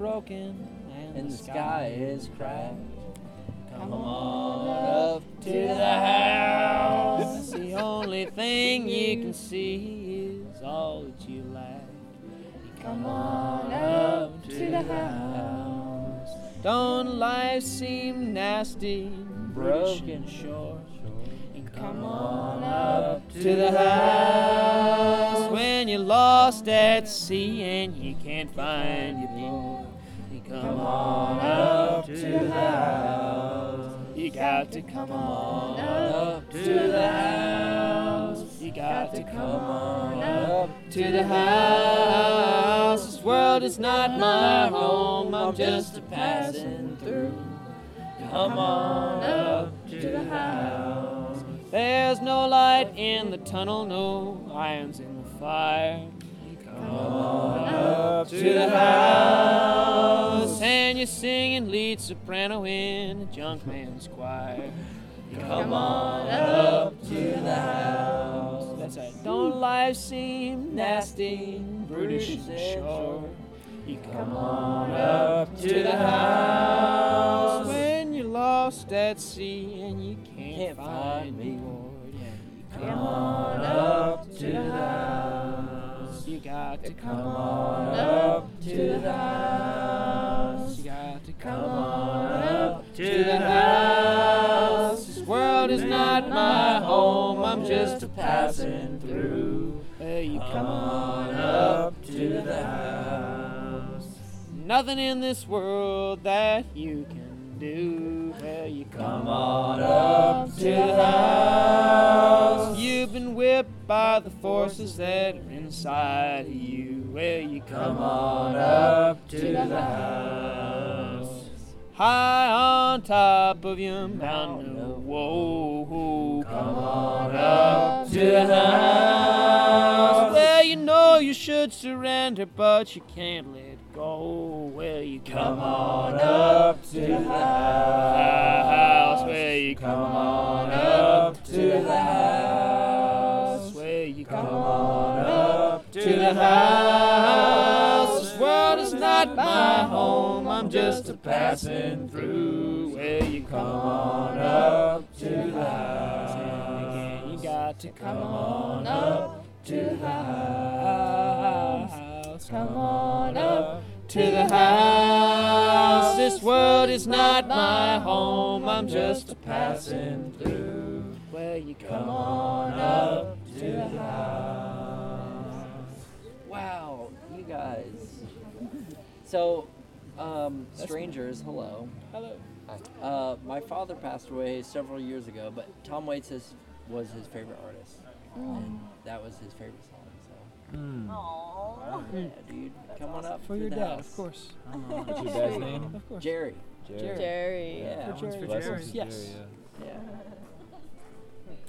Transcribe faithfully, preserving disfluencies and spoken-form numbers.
broken and, And the the sky is cracked. Come on up to the house. The only thing you can see is all that you lack. Come on up to the house. Don't life seem nasty, broken short? Come on up to the house. When you're lost at sea and you can't find your port, you come on up to the house. You got to come on up to the house. You got to come on up to the house. This world is not my home, I'm just a passing through. Come on up to the house. There's no light in the tunnel, no irons in the fire. Come on up to the house. And you're singing lead soprano in a junk man's choir. Come on up to the house. That's right. Don't life seem nasty, brutish and short? You come on up to the house. When you're lost at sea and you can't, can't find me, Lord, yeah, you come on up to the house. You got to come on up to the house. You got to come on up to the house. This world is not my home, I'm just a passing through. Hey, you come on up to the house. Nothing in this world that you can do. Well, you come on up to the house. You've been whipped by the forces that are inside of you. Well, you come on up to the house. High on top of your mountain, whoa, come on up to the house. Well, you know you should surrender, but you can't let go. Well, you come on up to the house. Well, you come on up to the house. Well, you come on up to the house. This world is not my home, I'm just a passing through. Well, you come on up to the house. Again, you got to come on up to the house. Come on up to the house. This world is not my home, I'm just a passing through. Well, you come on up to the house. Wow, you guys. So, um, strangers, hello. Hello. Uh, my father passed away several years ago, but Tom Waits is, was his favorite artist. Mm. And that was his favorite song, so. Mm. Aww. Yeah, dude, come on up For to your the dad, house. of course. Oh, what's your dad's name? Of course. Jerry. Jerry. Jerry. Yeah. For Jerry. Blessings Jerry. to Yes. Jerry, yeah. Yeah.